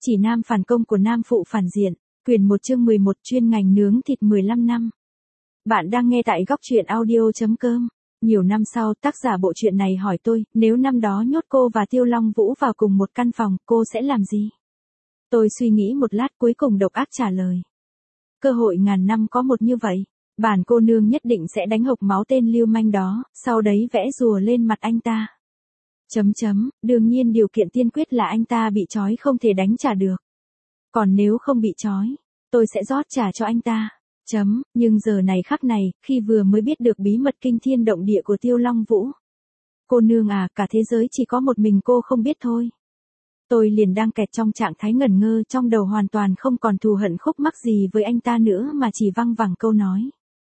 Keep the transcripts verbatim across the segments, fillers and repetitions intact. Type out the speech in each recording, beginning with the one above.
Chỉ nam phản công của nam phụ phản diện, quyền một chương mười một chuyên ngành nướng thịt mười lăm năm. Bạn đang nghe tại góc truyện audio chấm com. Nhiều năm sau, tác giả bộ truyện này hỏi tôi, nếu năm đó nhốt cô và Tiêu Long Vũ vào cùng một căn phòng, cô sẽ làm gì? Tôi suy nghĩ một lát cuối cùng độc ác trả lời. Cơ hội ngàn năm có một như vậy. Bản cô nương nhất định sẽ đánh hộc máu tên lưu manh đó, sau đấy vẽ rùa lên mặt anh ta. Chấm chấm, đương nhiên điều kiện tiên quyết là anh ta bị trói không thể đánh trả được. Còn nếu không bị trói, tôi sẽ rót trả cho anh ta. Chấm, nhưng giờ này khắc này, khi vừa mới biết được bí mật kinh thiên động địa của Tiêu Long Vũ. Cô nương à, cả thế giới chỉ có một mình cô không biết thôi. Tôi liền đang kẹt trong trạng thái ngẩn ngơ, trong đầu hoàn toàn không còn thù hận khúc mắc gì với anh ta nữa mà chỉ văng vẳng câu nói.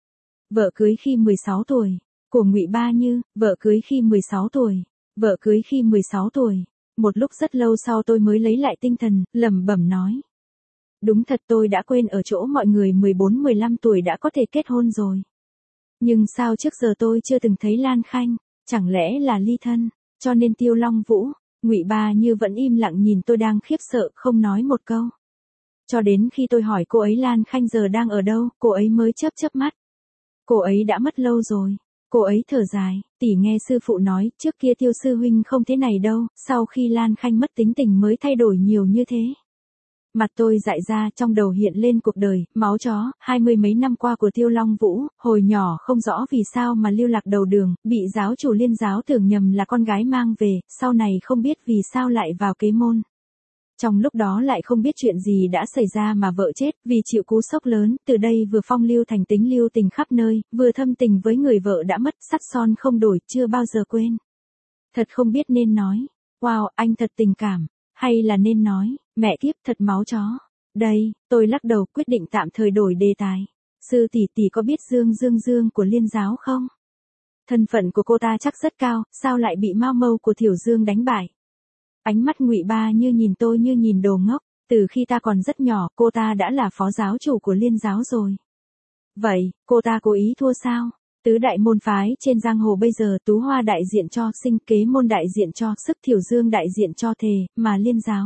Vợ cưới khi mười sáu tuổi, của Ngụy Ba Như, vợ cưới khi mười sáu tuổi, vợ cưới khi mười sáu tuổi. Một lúc rất lâu sau tôi mới lấy lại tinh thần, lẩm bẩm nói. Đúng thật tôi đã quên ở chỗ mọi người mười bốn mười lăm tuổi đã có thể kết hôn rồi. Nhưng sao trước giờ tôi chưa từng thấy Lan Khanh, chẳng lẽ là ly thân, cho nên Tiêu Long Vũ, Ngụy Ba Như vẫn im lặng nhìn tôi đang khiếp sợ không nói một câu. Cho đến khi tôi hỏi cô ấy Lan Khanh giờ đang ở đâu, cô ấy mới chớp chớp mắt. Cô ấy đã mất lâu rồi. Cô ấy thở dài, tỷ nghe sư phụ nói, trước kia Tiêu sư huynh không thế này đâu, sau khi Lan Khanh mất tính tình mới thay đổi nhiều như thế. Mặt tôi dại ra, trong đầu hiện lên cuộc đời, máu chó, hai mươi mấy năm qua của Tiêu Long Vũ, hồi nhỏ không rõ vì sao mà lưu lạc đầu đường, bị giáo chủ Liên giáo tưởng nhầm là con gái mang về, sau này không biết vì sao lại vào kế môn. Trong lúc đó lại không biết chuyện gì đã xảy ra mà vợ chết, vì chịu cú sốc lớn, từ đây vừa phong lưu thành tính lưu tình khắp nơi, vừa thâm tình với người vợ đã mất, sắt son không đổi, chưa bao giờ quên. Thật không biết nên nói, wow, anh thật tình cảm, hay là nên nói, mẹ kiếp thật máu chó. Đây, tôi lắc đầu quyết định tạm thời đổi đề tài. Sư tỷ tỷ có biết Dương Dương Dương của Liên giáo không? Thân phận của cô ta chắc rất cao, sao lại bị Mao Mâu của Thiểu Dương đánh bại? Ánh mắt Ngụy Ba Như nhìn tôi như nhìn đồ ngốc, từ khi ta còn rất nhỏ, cô ta đã là phó giáo chủ của Liên giáo rồi. Vậy, cô ta cố ý thua sao? Tứ đại môn phái trên giang hồ bây giờ Tú Hoa đại diện cho Sinh Kế môn đại diện cho Sức, Thiểu Dương đại diện cho Thề, mà Liên giáo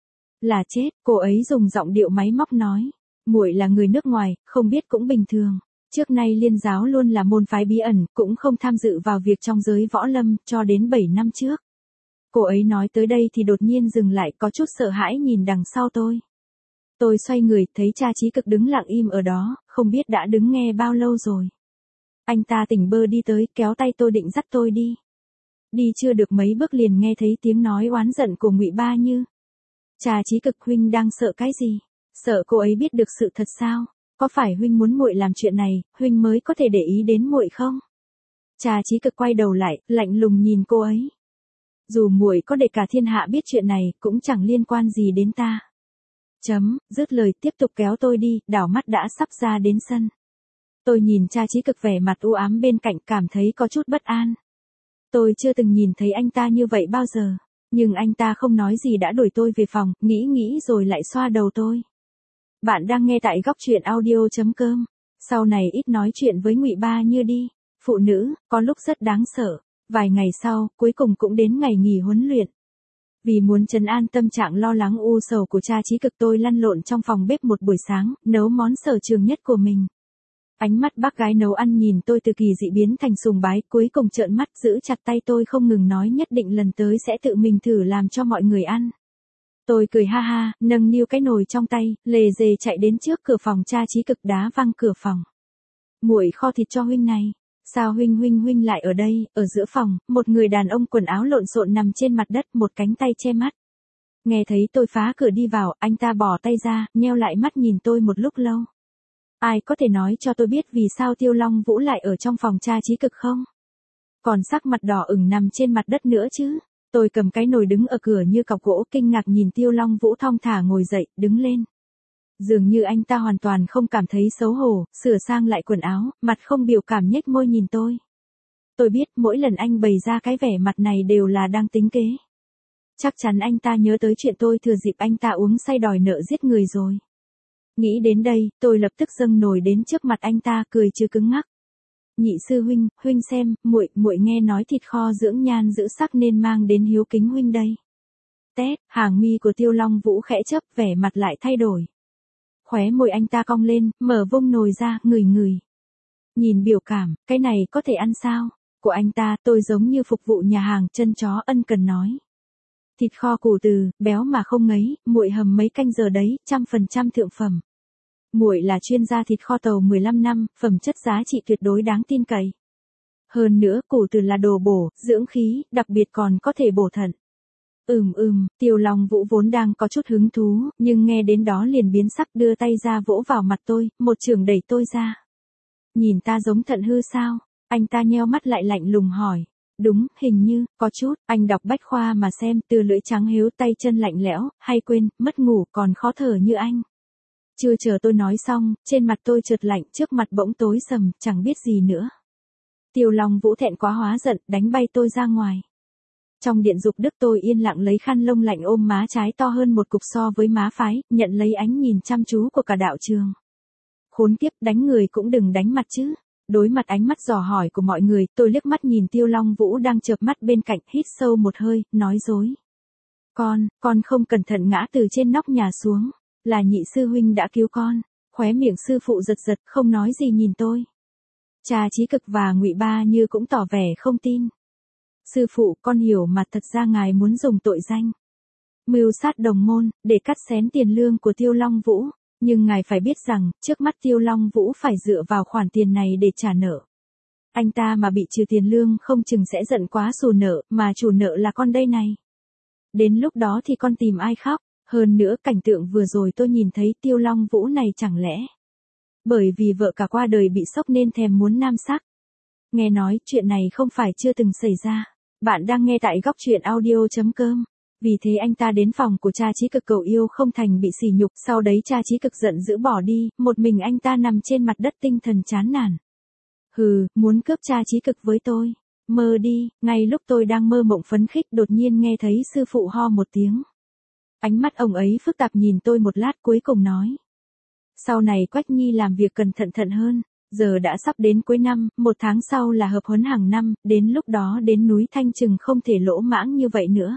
là chết. Cô ấy dùng giọng điệu máy móc nói, muội là người nước ngoài, không biết cũng bình thường. Trước nay Liên giáo luôn là môn phái bí ẩn, cũng không tham dự vào việc trong giới võ lâm, cho đến bảy năm trước. Cô ấy nói tới đây thì đột nhiên dừng lại, có chút sợ hãi nhìn đằng sau tôi. Tôi xoay người, thấy cha Chí Cực đứng lặng im ở đó, không biết đã đứng nghe bao lâu rồi. Anh ta tỉnh bơ đi tới, kéo tay tôi định dắt tôi đi. Đi chưa được mấy bước liền nghe thấy tiếng nói oán giận của Ngụy Ba Như. Cha Chí Cực, huynh đang sợ cái gì? Sợ cô ấy biết được sự thật sao? Có phải huynh muốn muội làm chuyện này, huynh mới có thể để ý đến muội không? Cha Chí Cực quay đầu lại, lạnh lùng nhìn cô ấy. Dù muội có để cả thiên hạ biết chuyện này, cũng chẳng liên quan gì đến ta. Chấm, dứt lời tiếp tục kéo tôi đi, đảo mắt đã sắp ra đến sân. Tôi nhìn cha Chí Cực vẻ mặt u ám bên cạnh, cảm thấy có chút bất an. Tôi chưa từng nhìn thấy anh ta như vậy bao giờ, nhưng anh ta không nói gì đã đuổi tôi về phòng, nghĩ nghĩ rồi lại xoa đầu tôi. Bạn đang nghe tại góc truyện audio chấm com. Sau này ít nói chuyện với Ngụy Ba Như đi. Phụ nữ, có lúc rất đáng sợ. Vài ngày sau, cuối cùng cũng đến ngày nghỉ huấn luyện. Vì muốn trấn an tâm trạng lo lắng u sầu của cha Chí Cực, tôi lăn lộn trong phòng bếp một buổi sáng, nấu món sở trường nhất của mình. Ánh mắt bác gái nấu ăn nhìn tôi từ kỳ dị biến thành sùng bái, cuối cùng trợn mắt giữ chặt tay tôi không ngừng nói nhất định lần tới sẽ tự mình thử làm cho mọi người ăn. Tôi cười ha ha, nâng niu cái nồi trong tay, lề dề chạy đến trước cửa phòng cha Chí Cực, đá văng cửa phòng. Muội kho thịt cho huynh này. Sao huynh huynh huynh lại ở đây? Ở giữa phòng, một người đàn ông quần áo lộn xộn nằm trên mặt đất, một cánh tay che mắt. Nghe thấy tôi phá cửa đi vào, anh ta bỏ tay ra, nheo lại mắt nhìn tôi một lúc lâu. Ai có thể nói cho tôi biết vì sao Tiêu Long Vũ lại ở trong phòng cha Chí Cực không? Còn sắc mặt đỏ ửng nằm trên mặt đất nữa chứ? Tôi cầm cái nồi đứng ở cửa như cọc gỗ, kinh ngạc nhìn Tiêu Long Vũ thong thả ngồi dậy, đứng lên. Dường như anh ta hoàn toàn không cảm thấy xấu hổ, sửa sang lại quần áo, mặt không biểu cảm nhếch môi nhìn tôi. Tôi biết mỗi lần anh bày ra cái vẻ mặt này đều là đang tính kế. Chắc chắn anh ta nhớ tới chuyện tôi thừa dịp anh ta uống say đòi nợ giết người rồi. Nghĩ đến đây, tôi lập tức dâng nồi đến trước mặt anh ta, cười chứ cứng ngắc. Nhị sư huynh, huynh xem, muội muội nghe nói thịt kho dưỡng nhan giữ sắc nên mang đến hiếu kính huynh đây. tét, hàng mi của Tiêu Long Vũ khẽ chớp, vẻ mặt lại thay đổi. Khóe môi anh ta cong lên, mở vung nồi ra, ngửi ngửi. Nhìn biểu cảm, cái này có thể ăn sao? Của anh ta, tôi giống như phục vụ nhà hàng chân chó ân cần nói. Thịt kho củ từ, béo mà không ngấy, muội hầm mấy canh giờ đấy, trăm phần trăm thượng phẩm. Muội là chuyên gia thịt kho tàu mười lăm năm, phẩm chất giá trị tuyệt đối đáng tin cậy. Hơn nữa, củ từ là đồ bổ, dưỡng khí, đặc biệt còn có thể bổ thận. Ừm ừm, Tiêu Long Vũ vốn đang có chút hứng thú, nhưng nghe đến đó liền biến sắc, đưa tay ra vỗ vào mặt tôi, một chưởng đẩy tôi ra. Nhìn ta giống thận hư sao? Anh ta nheo mắt lại lạnh lùng hỏi. Đúng, hình như, có chút, anh đọc bách khoa mà xem, từ lưỡi trắng hiếu tay chân lạnh lẽo, hay quên, mất ngủ, còn khó thở như anh. Chưa chờ tôi nói xong, trên mặt tôi chợt lạnh, trước mặt bỗng tối sầm, chẳng biết gì nữa. Tiêu Long Vũ thẹn quá hóa giận, đánh bay tôi ra ngoài. Trong điện dục đức tôi yên lặng lấy khăn lông lạnh ôm má trái to hơn một cục so với má phái, nhận lấy ánh nhìn chăm chú của cả đạo trường. Khốn kiếp, đánh người cũng đừng đánh mặt chứ. Đối mặt ánh mắt dò hỏi của mọi người, tôi liếc mắt nhìn Tiêu Long Vũ đang chợp mắt bên cạnh, hít sâu một hơi, nói dối. Con, con không cẩn thận ngã từ trên nóc nhà xuống, là nhị sư huynh đã cứu con. Khóe miệng sư phụ giật giật, không nói gì nhìn tôi. Cha Chí Cực và Ngụy Ba Như cũng tỏ vẻ không tin. Sư phụ, con hiểu mà, thật ra ngài muốn dùng tội danh mưu sát đồng môn, để cắt xén tiền lương của Tiêu Long Vũ. Nhưng ngài phải biết rằng, trước mắt Tiêu Long Vũ phải dựa vào khoản tiền này để trả nợ. Anh ta mà bị trừ tiền lương không chừng sẽ giận quá xù nợ, mà chủ nợ là con đây này. Đến lúc đó thì con tìm ai khóc, hơn nữa cảnh tượng vừa rồi tôi nhìn thấy Tiêu Long Vũ này chẳng lẽ. Bởi vì vợ cả qua đời bị sốc nên thèm muốn nam sắc. Nghe nói chuyện này không phải chưa từng xảy ra. Bạn đang nghe tại góc truyện audio chấm com. Vì thế anh ta đến phòng của cha Chí Cực cầu yêu không thành bị sỉ nhục, sau đấy cha Chí Cực giận dữ bỏ đi, một mình anh ta nằm trên mặt đất tinh thần chán nản. Hừ, muốn cướp cha Chí Cực với tôi. Mơ đi, ngay lúc tôi đang mơ mộng phấn khích đột nhiên nghe thấy sư phụ ho một tiếng. Ánh mắt ông ấy phức tạp nhìn tôi một lát cuối cùng nói. Sau này Quách Nhi làm việc cẩn thận thận hơn, giờ đã sắp đến cuối năm, một tháng sau là hợp huấn hàng năm, đến lúc đó đến núi Thanh Trừng không thể lỗ mãng như vậy nữa.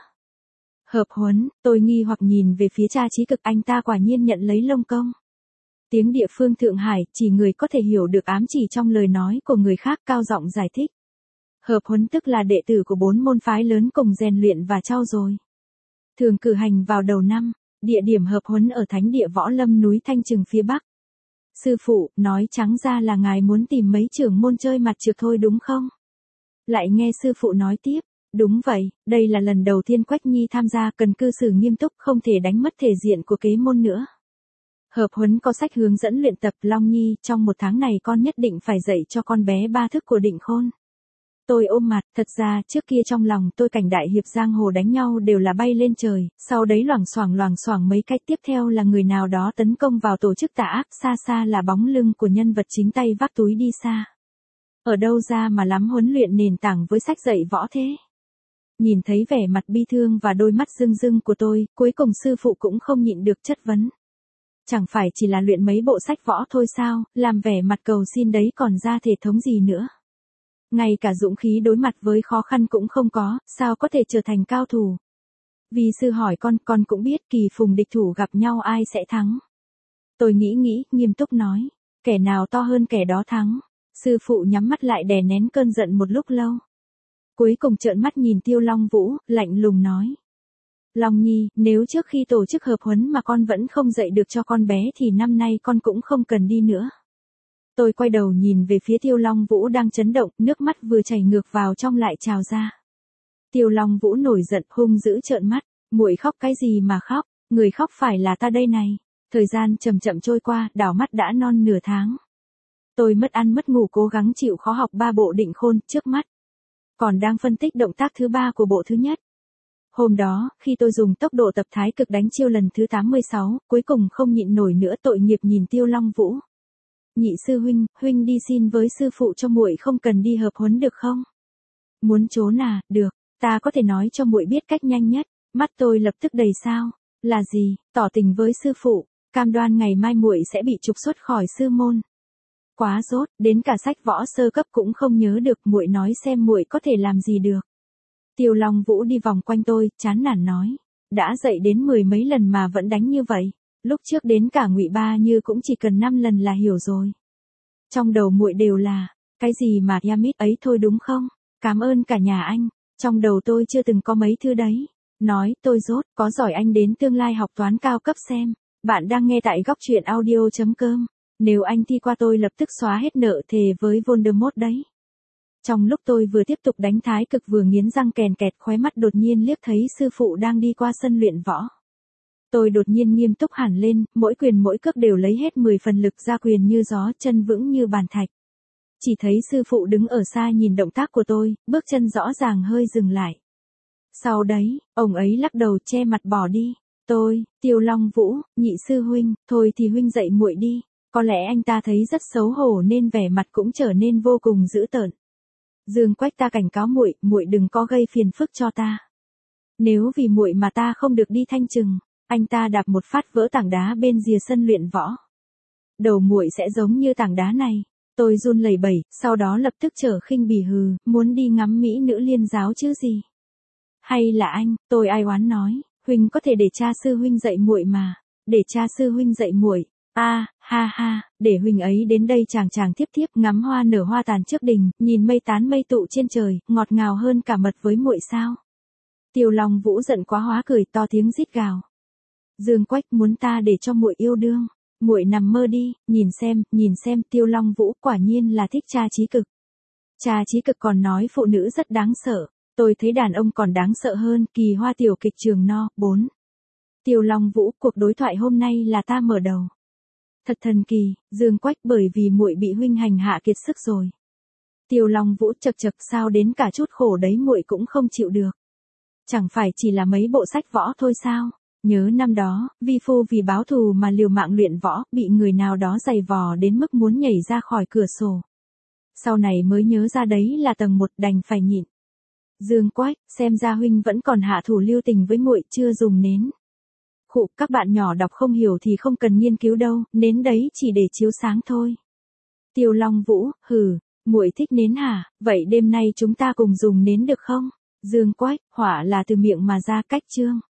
Hợp huấn, tôi nghi hoặc nhìn về phía cha Chí Cực, anh ta quả nhiên nhận lấy lông công. Tiếng địa phương Thượng Hải, chỉ người có thể hiểu được ám chỉ trong lời nói của người khác, cao giọng giải thích. Hợp huấn tức là đệ tử của bốn môn phái lớn cùng rèn luyện và trau dồi. Thường cử hành vào đầu năm, địa điểm hợp huấn ở thánh địa võ lâm núi Thanh Trừng phía Bắc. Sư phụ, nói trắng ra là ngài muốn tìm mấy trưởng môn chơi mặt trược thôi đúng không? Lại nghe sư phụ nói tiếp. Đúng vậy, đây là lần đầu tiên Quách Nhi tham gia, cần cư xử nghiêm túc, không thể đánh mất thể diện của kế môn nữa. Hợp huấn có sách hướng dẫn luyện tập. Long Nhi, trong một tháng này con nhất định phải dạy cho con bé ba thức của Định Khôn. Tôi ôm mặt, thật ra trước kia trong lòng tôi cảnh đại hiệp giang hồ đánh nhau đều là bay lên trời, sau đấy loảng xoảng loảng xoảng mấy cách tiếp theo là người nào đó tấn công vào tổ chức tà ác, xa xa là bóng lưng của nhân vật chính tay vác túi đi xa. Ở đâu ra mà lắm huấn luyện nền tảng với sách dạy võ thế? Nhìn thấy vẻ mặt bi thương và đôi mắt rưng rưng của tôi, cuối cùng sư phụ cũng không nhịn được chất vấn. Chẳng phải chỉ là luyện mấy bộ sách võ thôi sao, làm vẻ mặt cầu xin đấy còn ra thể thống gì nữa. Ngay cả dũng khí đối mặt với khó khăn cũng không có, sao có thể trở thành cao thủ. Vì sư hỏi con, con cũng biết kỳ phùng địch thủ gặp nhau ai sẽ thắng. Tôi nghĩ nghĩ, nghiêm túc nói, kẻ nào to hơn kẻ đó thắng. Sư phụ nhắm mắt lại đè nén cơn giận một lúc lâu. Cuối cùng trợn mắt nhìn Tiêu Long Vũ, lạnh lùng nói. Long Nhi, nếu trước khi tổ chức hợp huấn mà con vẫn không dạy được cho con bé thì năm nay con cũng không cần đi nữa. Tôi quay đầu nhìn về phía Tiêu Long Vũ đang chấn động, nước mắt vừa chảy ngược vào trong lại trào ra. Tiêu Long Vũ nổi giận, hung dữ trợn mắt, muội khóc cái gì mà khóc, người khóc phải là ta đây này. Thời gian chậm chậm trôi qua, đảo mắt đã non nửa tháng. Tôi mất ăn mất ngủ cố gắng chịu khó học ba bộ Định Khôn trước mắt. Còn đang phân tích động tác thứ ba của bộ thứ nhất. Hôm đó, khi tôi dùng tốc độ tập thái cực đánh chiêu lần thứ tám mươi sáu, cuối cùng không nhịn nổi nữa tội nghiệp nhìn Tiêu Long Vũ. Nhị sư huynh, huynh đi xin với sư phụ cho muội không cần đi hợp huấn được không? Muốn trốn à, được, ta có thể nói cho muội biết cách nhanh nhất. Mắt tôi lập tức đầy sao, là gì, tỏ tình với sư phụ, cam đoan ngày mai muội sẽ bị trục xuất khỏi sư môn. Quá dốt, đến cả sách võ sơ cấp cũng không nhớ được, muội nói xem muội có thể làm gì được. Tiêu Long Vũ đi vòng quanh tôi, chán nản nói, đã dậy đến mười mấy lần mà vẫn đánh như vậy. Lúc trước đến cả Ngụy Ba Như cũng chỉ cần năm lần là hiểu rồi. Trong đầu muội đều là, cái gì mà Yamit ấy thôi đúng không? Cảm ơn cả nhà anh. Trong đầu tôi chưa từng có mấy thứ đấy. Nói, tôi dốt, có giỏi anh đến tương lai học toán cao cấp xem. Bạn đang nghe tại góc truyện audio.com. Nếu anh thi qua tôi lập tức xóa hết nợ thề với Voldemort đấy. Trong lúc tôi vừa tiếp tục đánh thái cực vừa nghiến răng kèn kẹt, khóe mắt đột nhiên liếc thấy sư phụ đang đi qua sân luyện võ. Tôi đột nhiên nghiêm túc hẳn lên, mỗi quyền mỗi cước đều lấy hết mười phần lực ra quyền như gió, chân vững như bàn thạch. Chỉ thấy sư phụ đứng ở xa nhìn động tác của tôi, bước chân rõ ràng hơi dừng lại. Sau đấy, ông ấy lắc đầu che mặt bỏ đi. Tôi, Tiêu Long Vũ, nhị sư huynh, thôi thì huynh dạy muội đi. Có lẽ anh ta thấy rất xấu hổ nên vẻ mặt cũng trở nên vô cùng dữ tợn. Dương Quách, ta cảnh cáo muội, muội đừng có gây phiền phức cho ta. Nếu vì muội mà ta không được đi thanh trừng, anh ta đạp một phát vỡ tảng đá bên rìa sân luyện võ. Đầu muội sẽ giống như tảng đá này. Tôi run lẩy bẩy, sau đó lập tức trở khinh bỉ hừ, muốn đi ngắm mỹ nữ liên giáo chứ gì. Hay là anh, tôi ai oán nói, huynh có thể để cha sư huynh dạy muội mà, để cha sư huynh dạy muội. A, à, ha ha, để huynh ấy đến đây chàng chàng tiếp tiếp ngắm hoa nở hoa tàn trước đình, nhìn mây tán mây tụ trên trời, ngọt ngào hơn cả mật với muội sao. Tiêu Long Vũ giận quá hóa cười to tiếng rít gào. Dương Quách, muốn ta để cho muội yêu đương, muội nằm mơ đi, nhìn xem, nhìn xem. Tiêu Long Vũ quả nhiên là thích cha Chí Cực. Cha Chí Cực còn nói phụ nữ rất đáng sợ, tôi thấy đàn ông còn đáng sợ hơn. Kỳ Hoa tiểu kịch trường no, bốn. Tiêu Long Vũ, cuộc đối thoại hôm nay là ta mở đầu. Thật thần kỳ, Dương Quách, bởi vì muội bị huynh hành hạ kiệt sức rồi. Tiêu Long Vũ chậc chậc, sao đến cả chút khổ đấy muội cũng không chịu được. Chẳng phải chỉ là mấy bộ sách võ thôi sao? Nhớ năm đó, vi phu vì báo thù mà liều mạng luyện võ, bị người nào đó giày vò đến mức muốn nhảy ra khỏi cửa sổ. Sau này mới nhớ ra đấy là tầng một, đành phải nhịn. Dương Quách, xem ra huynh vẫn còn hạ thủ lưu tình với muội, chưa dùng nến. Khụ, các bạn nhỏ đọc không hiểu thì không cần nghiên cứu đâu, nến đấy chỉ để chiếu sáng thôi. Tiêu Long Vũ, hừ, muội thích nến hả? Vậy đêm nay chúng ta cùng dùng nến được không? Dương Quách, hỏa là từ miệng mà ra, cách chương.